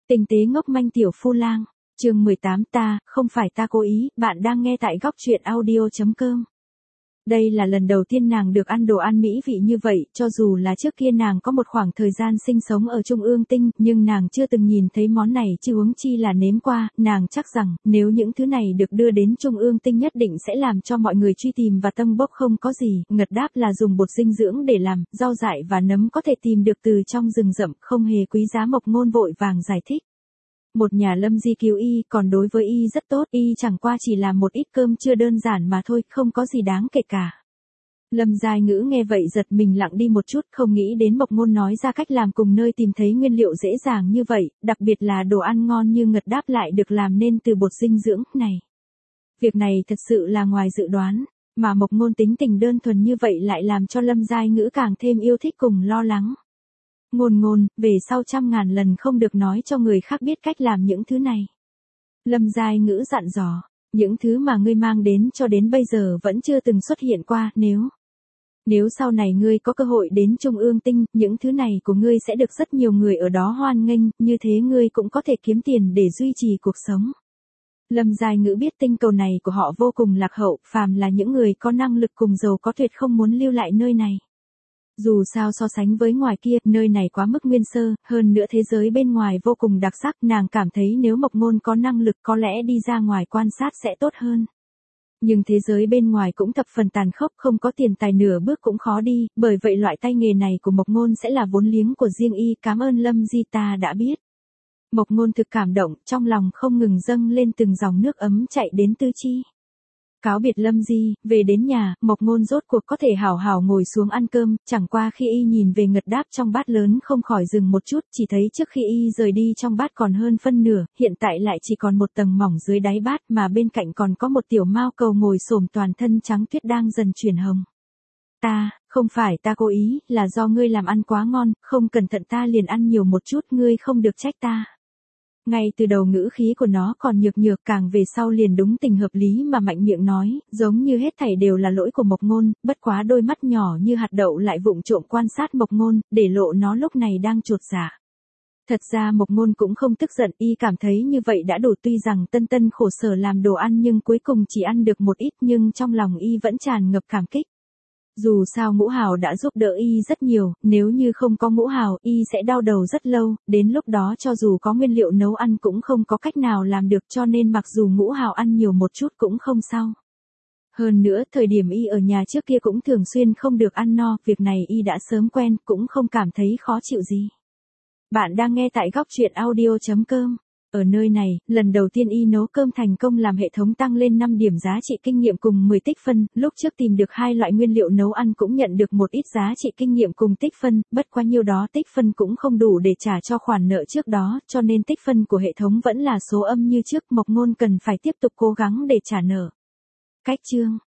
Tinh tế ngốc manh tiểu phu lang, chương 18 không phải ta cố ý, bạn đang nghe tại góc truyện audio.com. Đây là lần đầu tiên nàng được ăn đồ ăn mỹ vị như vậy, cho dù là trước kia nàng có một khoảng thời gian sinh sống ở Trung ương Tinh, nhưng nàng chưa từng nhìn thấy món này chứ huống chi là nếm qua, nàng chắc rằng, nếu những thứ này được đưa đến Trung ương Tinh nhất định sẽ làm cho mọi người truy tìm và tâm bốc không có gì, ngật đáp là dùng bột dinh dưỡng để làm, rau dại và nấm có thể tìm được từ trong rừng rậm, không hề quý giá. Mộc Ngôn vội vàng giải thích. Một nhà Lâm Di cứu y, còn đối với y rất tốt, y chẳng qua chỉ là một ít cơm chưa đơn giản mà thôi, không có gì đáng kể cả. Lâm Giai Ngữ nghe vậy giật mình lặng đi một chút, không nghĩ đến Mộc Ngôn nói ra cách làm cùng nơi tìm thấy nguyên liệu dễ dàng như vậy, đặc biệt là đồ ăn ngon như ngật đáp lại được làm nên từ bột dinh dưỡng này. Việc này thật sự là ngoài dự đoán, mà Mộc Ngôn tính tình đơn thuần như vậy lại làm cho Lâm Giai Ngữ càng thêm yêu thích cùng lo lắng. Ngôn, về sau 100.000 lần không được nói cho người khác biết cách làm những thứ này. Lâm Giai Ngữ dặn dò, những thứ mà ngươi mang đến cho đến bây giờ vẫn chưa từng xuất hiện qua, nếu sau này ngươi có cơ hội đến Trung ương Tinh, những thứ này của ngươi sẽ được rất nhiều người ở đó hoan nghênh, như thế ngươi cũng có thể kiếm tiền để duy trì cuộc sống. Lâm Giai Ngữ biết tinh cầu này của họ vô cùng lạc hậu, phàm là những người có năng lực cùng giàu có tuyệt không muốn lưu lại nơi này. Dù sao so sánh với ngoài kia, nơi này quá mức nguyên sơ, hơn nữa thế giới bên ngoài vô cùng đặc sắc, nàng cảm thấy nếu Mộc Ngôn có năng lực có lẽ đi ra ngoài quan sát sẽ tốt hơn. Nhưng thế giới bên ngoài cũng thập phần tàn khốc, không có tiền tài nửa bước cũng khó đi, bởi vậy loại tay nghề này của Mộc Ngôn sẽ là vốn liếng của riêng y, cảm ơn Lâm Di ta đã biết. Mộc Ngôn thực cảm động, trong lòng không ngừng dâng lên từng dòng nước ấm chạy đến tứ chi. Cáo biệt Lâm Di, về đến nhà, Mộc Ngôn rốt cuộc có thể hào hào ngồi xuống ăn cơm, chẳng qua khi y nhìn về ngật đáp trong bát lớn không khỏi dừng một chút, chỉ thấy trước khi y rời đi trong bát còn hơn phân nửa, hiện tại lại chỉ còn một tầng mỏng dưới đáy bát mà bên cạnh còn có một tiểu mao cầu ngồi xổm toàn thân trắng tuyết đang dần chuyển hồng. Không phải ta cố ý, là do ngươi làm ăn quá ngon, không cẩn thận ta liền ăn nhiều một chút, ngươi không được trách ta. Ngay từ đầu ngữ khí của nó còn nhược càng về sau liền đúng tình hợp lý mà mạnh miệng nói, giống như hết thảy đều là lỗi của Mộc Ngôn, bất quá đôi mắt nhỏ như hạt đậu lại vụng trộm quan sát Mộc Ngôn, để lộ nó lúc này đang chột dạ. Thật ra Mộc Ngôn cũng không tức giận, y cảm thấy như vậy đã đủ, tuy rằng tân khổ sở làm đồ ăn nhưng cuối cùng chỉ ăn được một ít, nhưng trong lòng y vẫn tràn ngập cảm kích. Dù sao Ngũ Hào đã giúp đỡ y rất nhiều, nếu như không có Ngũ Hào, y sẽ đau đầu rất lâu, đến lúc đó cho dù có nguyên liệu nấu ăn cũng không có cách nào làm được, cho nên mặc dù Ngũ Hào ăn nhiều một chút cũng không sao. Hơn nữa, thời điểm y ở nhà trước kia cũng thường xuyên không được ăn no, việc này y đã sớm quen, cũng không cảm thấy khó chịu gì. Bạn đang nghe tại góc truyện audio.com. Ở nơi này, lần đầu tiên y nấu cơm thành công làm hệ thống tăng lên 5 điểm giá trị kinh nghiệm cùng 10 tích phân, lúc trước tìm được 2 loại nguyên liệu nấu ăn cũng nhận được một ít giá trị kinh nghiệm cùng tích phân, bất quá nhiêu đó tích phân cũng không đủ để trả cho khoản nợ trước đó, cho nên tích phân của hệ thống vẫn là số âm như trước, Mộc Ngôn cần phải tiếp tục cố gắng để trả nợ. Cách chương